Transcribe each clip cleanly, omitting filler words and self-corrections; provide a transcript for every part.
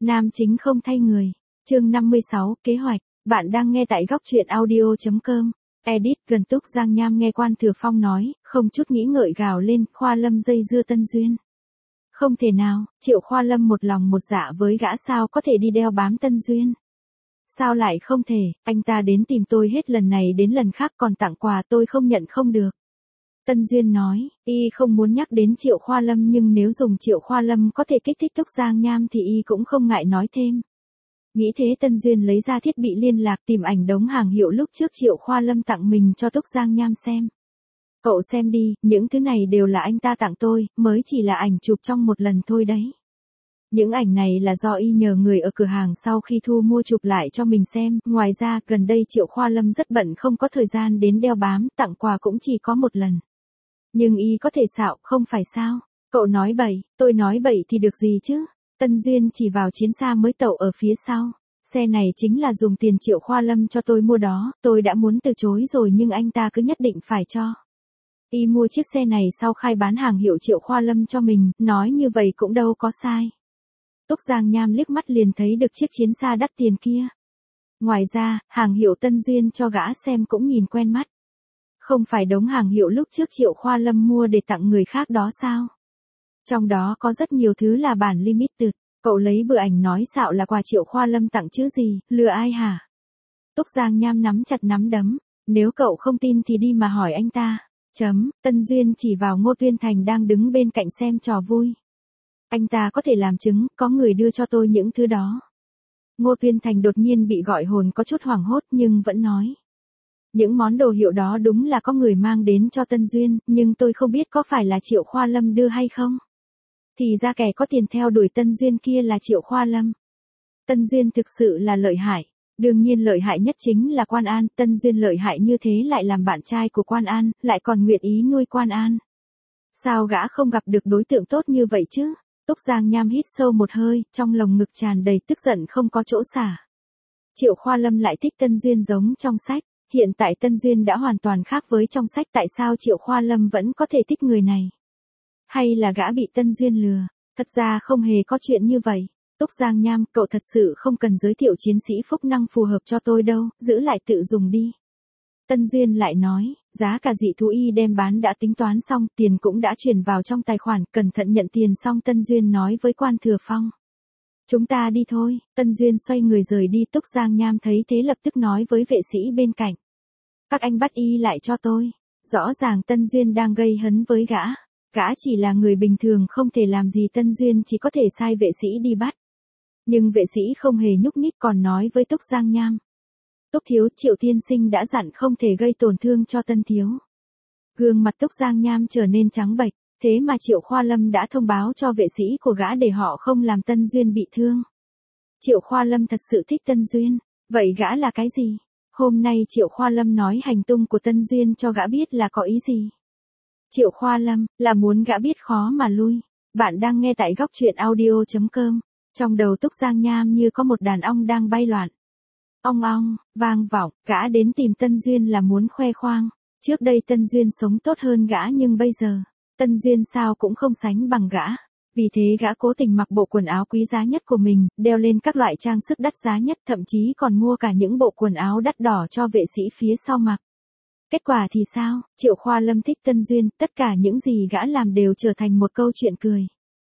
Nam chính không thay người. Chương 56, kế hoạch. Bạn đang nghe tại góc truyện audio.com. Edit gần Túc Giang Nham nghe Quan Thừa Phong nói, không chút nghĩ ngợi gào lên, Khoa Lâm dây dưa Tân Duyên. Không thể nào, Triệu Khoa Lâm một lòng một dạ với gã sao có thể đi đeo bám Tân Duyên. Sao lại không thể, anh ta đến tìm tôi hết lần này đến lần khác còn tặng quà tôi không nhận không được. Tân Duyên nói, y không muốn nhắc đến Triệu Khoa Lâm nhưng nếu dùng Triệu Khoa Lâm có thể kích thích Túc Giang Nham thì y cũng không ngại nói thêm. Nghĩ thế Tân Duyên lấy ra thiết bị liên lạc tìm ảnh đống hàng hiệu lúc trước Triệu Khoa Lâm tặng mình cho Túc Giang Nham xem. Cậu xem đi, những thứ này đều là anh ta tặng tôi, mới chỉ là ảnh chụp trong một lần thôi đấy. Những ảnh này là do y nhờ người ở cửa hàng sau khi thu mua chụp lại cho mình xem, ngoài ra gần đây Triệu Khoa Lâm rất bận không có thời gian đến đeo bám, tặng quà cũng chỉ có một lần. Nhưng y có thể xạo, không phải sao? Cậu nói bậy, tôi nói bậy thì được gì chứ? Tân Duyên chỉ vào chiến xa mới tậu ở phía sau. Xe này chính là dùng tiền Triệu Khoa Lâm cho tôi mua đó, tôi đã muốn từ chối rồi nhưng anh ta cứ nhất định phải cho. Y mua chiếc xe này sau khai bán hàng hiệu Triệu Khoa Lâm cho mình, nói như vậy cũng đâu có sai. Túc Giang Nham liếc mắt liền thấy được chiếc chiến xa đắt tiền kia. Ngoài ra, hàng hiệu Tân Duyên cho gã xem cũng nhìn quen mắt. Không phải đống hàng hiệu lúc trước Triệu Khoa Lâm mua để tặng người khác đó sao? Trong đó có rất nhiều thứ là bản limited, cậu lấy bức ảnh nói xạo là quà Triệu Khoa Lâm tặng chứ gì, lừa ai hả? Túc Giang Nham nắm chặt nắm đấm, nếu cậu không tin thì đi mà hỏi anh ta. Tân Duyên chỉ vào Ngô Tuyên Thành đang đứng bên cạnh xem trò vui. Anh ta có thể làm chứng, có người đưa cho tôi những thứ đó. Ngô Tuyên Thành đột nhiên bị gọi hồn có chút hoảng hốt nhưng vẫn nói. Những món đồ hiệu đó đúng là có người mang đến cho Tân Duyên, nhưng tôi không biết có phải là Triệu Khoa Lâm đưa hay không. Thì ra kẻ có tiền theo đuổi Tân Duyên kia là Triệu Khoa Lâm. Tân Duyên thực sự là lợi hại. Đương nhiên lợi hại nhất chính là Quan An, Tân Duyên lợi hại như thế lại làm bạn trai của Quan An, lại còn nguyện ý nuôi Quan An. Sao gã không gặp được đối tượng tốt như vậy chứ? Túc Giang Nham hít sâu một hơi, trong lồng ngực tràn đầy tức giận không có chỗ xả. Triệu Khoa Lâm lại thích Tân Duyên giống trong sách, hiện tại Tân Duyên đã hoàn toàn khác với trong sách, tại sao Triệu Khoa Lâm vẫn có thể thích người này? Hay là gã bị Tân Duyên lừa? Thật ra không hề có chuyện như vậy. Túc Giang Nham, cậu thật sự không cần giới thiệu chiến sĩ phúc năng phù hợp cho tôi đâu, giữ lại tự dùng đi. Tân Duyên lại nói, giá cả dị thú y đem bán đã tính toán xong, tiền cũng đã chuyển vào trong tài khoản, cẩn thận nhận tiền xong Tân Duyên nói với Quan Thừa Phong. Chúng ta đi thôi, Tân Duyên xoay người rời đi. Túc Giang Nham thấy thế lập tức nói với vệ sĩ bên cạnh. Các anh bắt y lại cho tôi. Rõ ràng Tân Duyên đang gây hấn với gã. Gã chỉ là người bình thường không thể làm gì, Tân Duyên chỉ có thể sai vệ sĩ đi bắt. Nhưng vệ sĩ không hề nhúc nhích còn nói với Túc Giang Nham. Túc thiếu, Triệu tiên sinh đã dặn không thể gây tổn thương cho Tân thiếu. Gương mặt Túc Giang Nham trở nên trắng bệch, thế mà Triệu Khoa Lâm đã thông báo cho vệ sĩ của gã để họ không làm Tân Duyên bị thương. Triệu Khoa Lâm thật sự thích Tân Duyên, vậy gã là cái gì? Hôm nay Triệu Khoa Lâm nói hành tung của Tân Duyên cho gã biết là có ý gì? Triệu Khoa Lâm, là muốn gã biết khó mà lui. Bạn đang nghe tại góc truyện audio.com. Trong đầu Túc Giang Nham như có một đàn ong đang bay loạn. Ong ong, vang vọng, gã đến tìm Tân Duyên là muốn khoe khoang. Trước đây Tân Duyên sống tốt hơn gã nhưng bây giờ, Tân Duyên sao cũng không sánh bằng gã. Vì thế gã cố tình mặc bộ quần áo quý giá nhất của mình, đeo lên các loại trang sức đắt giá nhất, thậm chí còn mua cả những bộ quần áo đắt đỏ cho vệ sĩ phía sau mặc. Kết quả thì sao? Triệu Khoa Lâm thích Tân Duyên, tất cả những gì gã làm đều trở thành một câu chuyện cười.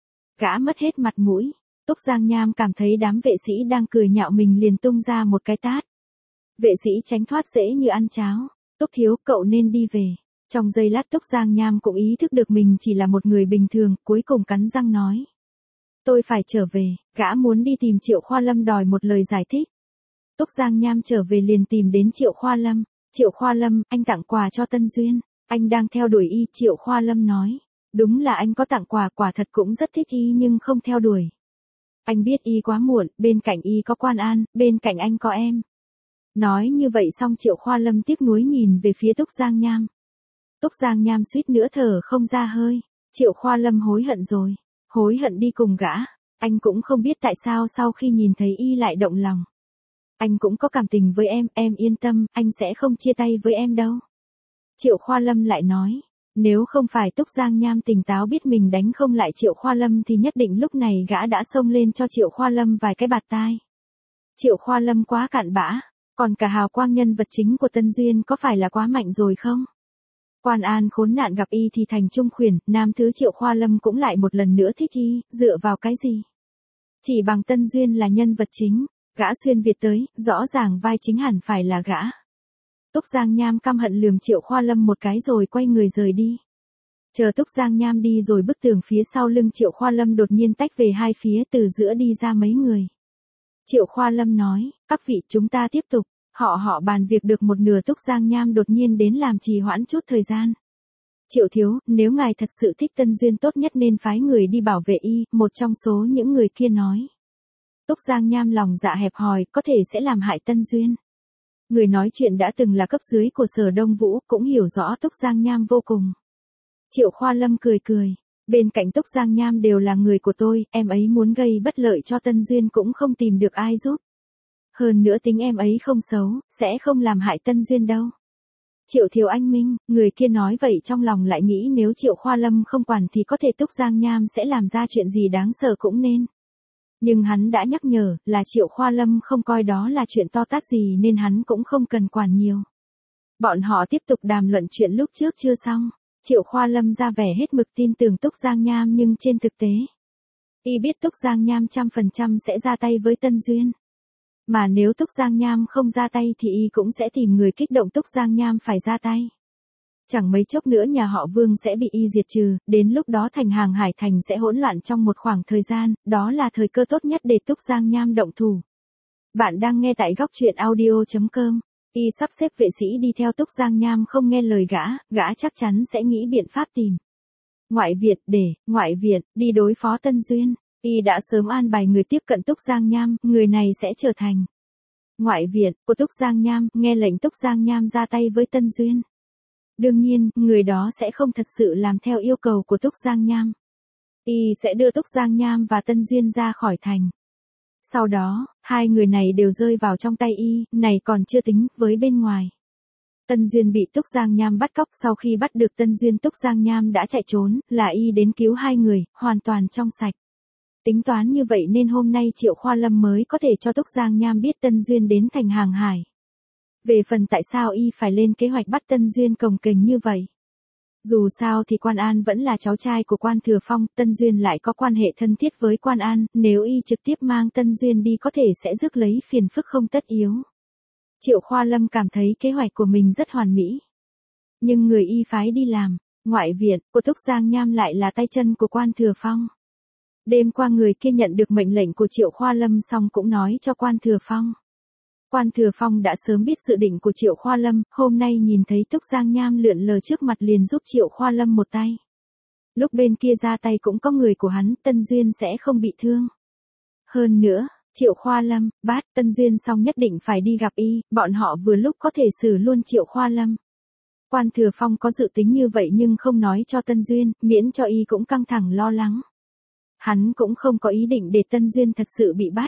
Gã mất hết mặt mũi. Túc Giang Nham cảm thấy đám vệ sĩ đang cười nhạo mình liền tung ra một cái tát. Vệ sĩ tránh thoát dễ như ăn cháo. Túc thiếu, cậu nên đi về. Trong giây lát Túc Giang Nham cũng ý thức được mình chỉ là một người bình thường, cuối cùng cắn răng nói. Tôi phải trở về, gã muốn đi tìm Triệu Khoa Lâm đòi một lời giải thích. Túc Giang Nham trở về liền tìm đến Triệu Khoa Lâm. Triệu Khoa Lâm, anh tặng quà cho Tân Duyên. Anh đang theo đuổi y, Triệu Khoa Lâm nói. Đúng là anh có tặng quà, quả thật cũng rất thích y nhưng không theo đuổi. Anh biết y quá muộn, bên cạnh y có Quan An, bên cạnh anh có em. Nói như vậy xong Triệu Khoa Lâm tiếc nuối nhìn về phía Túc Giang Nham. Túc Giang Nham suýt nữa thở không ra hơi. Triệu Khoa Lâm hối hận rồi. Hối hận đi cùng gã. Anh cũng không biết tại sao sau khi nhìn thấy y lại động lòng. Anh cũng có cảm tình với em yên tâm, anh sẽ không chia tay với em đâu. Triệu Khoa Lâm lại nói. Nếu không phải Túc Giang Nham tỉnh táo biết mình đánh không lại Triệu Khoa Lâm thì nhất định lúc này gã đã xông lên cho Triệu Khoa Lâm vài cái bạt tai. Triệu Khoa Lâm quá cặn bã, còn cả hào quang nhân vật chính của Tân Duyên có phải là quá mạnh rồi không? Quan An khốn nạn gặp y thì thành trung khuyển, nam thứ Triệu Khoa Lâm cũng lại một lần nữa thích y, dựa vào cái gì? Chỉ bằng Tân Duyên là nhân vật chính, gã xuyên Việt tới, rõ ràng vai chính hẳn phải là gã. Túc Giang Nham căm hận lườm Triệu Khoa Lâm một cái rồi quay người rời đi. Chờ Túc Giang Nham đi rồi bức tường phía sau lưng Triệu Khoa Lâm đột nhiên tách về hai phía, từ giữa đi ra mấy người. Triệu Khoa Lâm nói, các vị chúng ta tiếp tục, họ bàn việc được một nửa Túc Giang Nham đột nhiên đến làm trì hoãn chút thời gian. Triệu thiếu, nếu ngài thật sự thích Tân Duyên tốt nhất nên phái người đi bảo vệ y, một trong số những người kia nói. Túc Giang Nham lòng dạ hẹp hòi, có thể sẽ làm hại Tân Duyên. Người nói chuyện đã từng là cấp dưới của Sở Đông Vũ, cũng hiểu rõ Túc Giang Nham vô cùng. Triệu Khoa Lâm cười cười, bên cạnh Túc Giang Nham đều là người của tôi, em ấy muốn gây bất lợi cho Tân Duyên cũng không tìm được ai giúp. Hơn nữa tính em ấy không xấu, sẽ không làm hại Tân Duyên đâu. Triệu thiếu anh minh, người kia nói vậy trong lòng lại nghĩ nếu Triệu Khoa Lâm không quản thì có thể Túc Giang Nham sẽ làm ra chuyện gì đáng sợ cũng nên. Nhưng hắn đã nhắc nhở là Triệu Khoa Lâm không coi đó là chuyện to tát gì nên hắn cũng không cần quản nhiều. Bọn họ tiếp tục đàm luận chuyện lúc trước chưa xong. Triệu Khoa Lâm ra vẻ hết mực tin tưởng Túc Giang Nham nhưng trên thực tế, y biết Túc Giang Nham 100% sẽ ra tay với Tân Duyên. Mà nếu Túc Giang Nham không ra tay thì y cũng sẽ tìm người kích động Túc Giang Nham phải ra tay. Chẳng mấy chốc nữa nhà họ Vương sẽ bị y diệt trừ, đến lúc đó thành Hàng Hải Thành sẽ hỗn loạn trong một khoảng thời gian, đó là thời cơ tốt nhất để Túc Giang Nham động thủ. Bạn đang nghe tại góc truyện audio.com. Y sắp xếp vệ sĩ đi theo Túc Giang Nham không nghe lời gã chắc chắn sẽ nghĩ biện pháp tìm Ngoại Việt đi đối phó Tân Duyên. Y đã sớm an bài người tiếp cận Túc Giang Nham, người này sẽ trở thành Ngoại Việt của Túc Giang Nham, nghe lệnh Túc Giang Nham ra tay với Tân Duyên. Đương nhiên, người đó sẽ không thật sự làm theo yêu cầu của Túc Giang Nham. Y sẽ đưa Túc Giang Nham và Tân Duyên ra khỏi thành. Sau đó, hai người này đều rơi vào trong tay y, này còn chưa tính với bên ngoài. Tân Duyên bị Túc Giang Nham bắt cóc, sau khi bắt được Tân Duyên Túc Giang Nham đã chạy trốn, là y đến cứu hai người, hoàn toàn trong sạch. Tính toán như vậy nên hôm nay Triệu Khoa Lâm mới có thể cho Túc Giang Nham biết Tân Duyên đến thành Hàng Hải. Về phần tại sao y phải lên kế hoạch bắt Tân Duyên cồng kềnh như vậy. Dù sao thì Quan An vẫn là cháu trai của Quan Thừa Phong, Tân Duyên lại có quan hệ thân thiết với Quan An, nếu y trực tiếp mang Tân Duyên đi có thể sẽ rước lấy phiền phức không tất yếu. Triệu Khoa Lâm cảm thấy kế hoạch của mình rất hoàn mỹ. Nhưng người y phái đi làm, Ngoại Việt, của Túc Giang Nham lại là tay chân của Quan Thừa Phong. Đêm qua người kia nhận được mệnh lệnh của Triệu Khoa Lâm xong cũng nói cho Quan Thừa Phong. Quan Thừa Phong đã sớm biết dự định của Triệu Khoa Lâm, hôm nay nhìn thấy Túc Giang Nham lượn lờ trước mặt liền giúp Triệu Khoa Lâm một tay. Lúc bên kia ra tay cũng có người của hắn, Tân Duyên sẽ không bị thương. Hơn nữa, Triệu Khoa Lâm, bắt Tân Duyên xong nhất định phải đi gặp y, bọn họ vừa lúc có thể xử luôn Triệu Khoa Lâm. Quan Thừa Phong có dự tính như vậy nhưng không nói cho Tân Duyên, miễn cho y cũng căng thẳng lo lắng. Hắn cũng không có ý định để Tân Duyên thật sự bị bắt.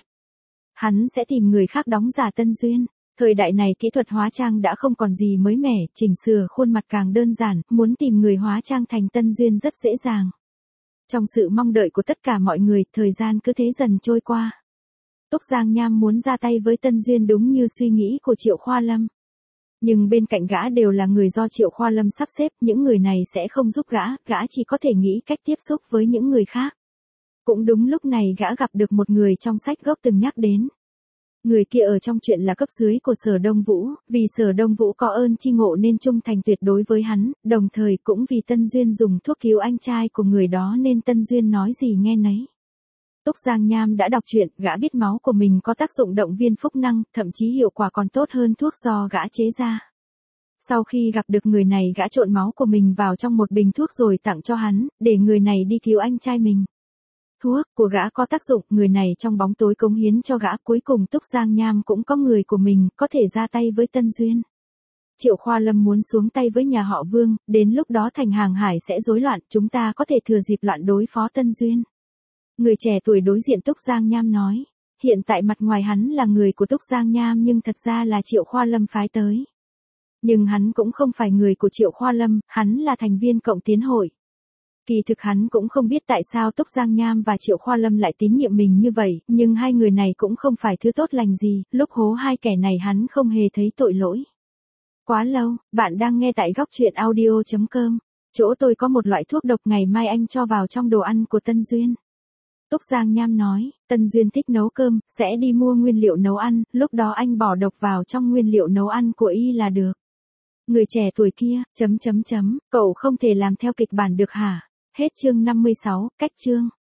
Hắn sẽ tìm người khác đóng giả Tân Duyên. Thời đại này kỹ thuật hóa trang đã không còn gì mới mẻ, chỉnh sửa khuôn mặt càng đơn giản, muốn tìm người hóa trang thành Tân Duyên rất dễ dàng. Trong sự mong đợi của tất cả mọi người, thời gian cứ thế dần trôi qua. Túc Giang Nham muốn ra tay với Tân Duyên đúng như suy nghĩ của Triệu Khoa Lâm. Nhưng bên cạnh gã đều là người do Triệu Khoa Lâm sắp xếp, những người này sẽ không giúp gã chỉ có thể nghĩ cách tiếp xúc với những người khác. Cũng đúng lúc này gã gặp được một người trong sách gốc từng nhắc đến. Người kia ở trong chuyện là cấp dưới của Sở Đông Vũ, vì Sở Đông Vũ có ơn chi ngộ nên trung thành tuyệt đối với hắn, đồng thời cũng vì Tân Duyên dùng thuốc cứu anh trai của người đó nên Tân Duyên nói gì nghe nấy. Túc Giang Nham đã đọc truyện, gã biết máu của mình có tác dụng động viên phúc năng, thậm chí hiệu quả còn tốt hơn thuốc do gã chế ra. Sau khi gặp được người này gã trộn máu của mình vào trong một bình thuốc rồi tặng cho hắn, để người này đi cứu anh trai mình. Thuốc của gã có tác dụng, người này trong bóng tối cống hiến cho gã, cuối cùng Túc Giang Nham cũng có người của mình, có thể ra tay với Tân Duyên. Triệu Khoa Lâm muốn xuống tay với nhà họ Vương, đến lúc đó thành Hàng Hải sẽ rối loạn, chúng ta có thể thừa dịp loạn đối phó Tân Duyên. Người trẻ tuổi đối diện Túc Giang Nham nói, hiện tại mặt ngoài hắn là người của Túc Giang Nham nhưng thật ra là Triệu Khoa Lâm phái tới. Nhưng hắn cũng không phải người của Triệu Khoa Lâm, hắn là thành viên cộng tiến hội. Kỳ thực hắn cũng không biết tại sao Túc Giang Nham và Triệu Khoa Lâm lại tín nhiệm mình như vậy, nhưng hai người này cũng không phải thứ tốt lành gì, lúc hố hai kẻ này hắn không hề thấy tội lỗi. Quá lâu, bạn đang nghe tại góc truyện audio.com. Chỗ tôi có một loại thuốc độc ngày mai anh cho vào trong đồ ăn của Tân Duyên. Túc Giang Nham nói, Tân Duyên thích nấu cơm, sẽ đi mua nguyên liệu nấu ăn, lúc đó anh bỏ độc vào trong nguyên liệu nấu ăn của y là được. Người trẻ tuổi kia, cậu không thể làm theo kịch bản được hả? Hết chương 56, cách chương.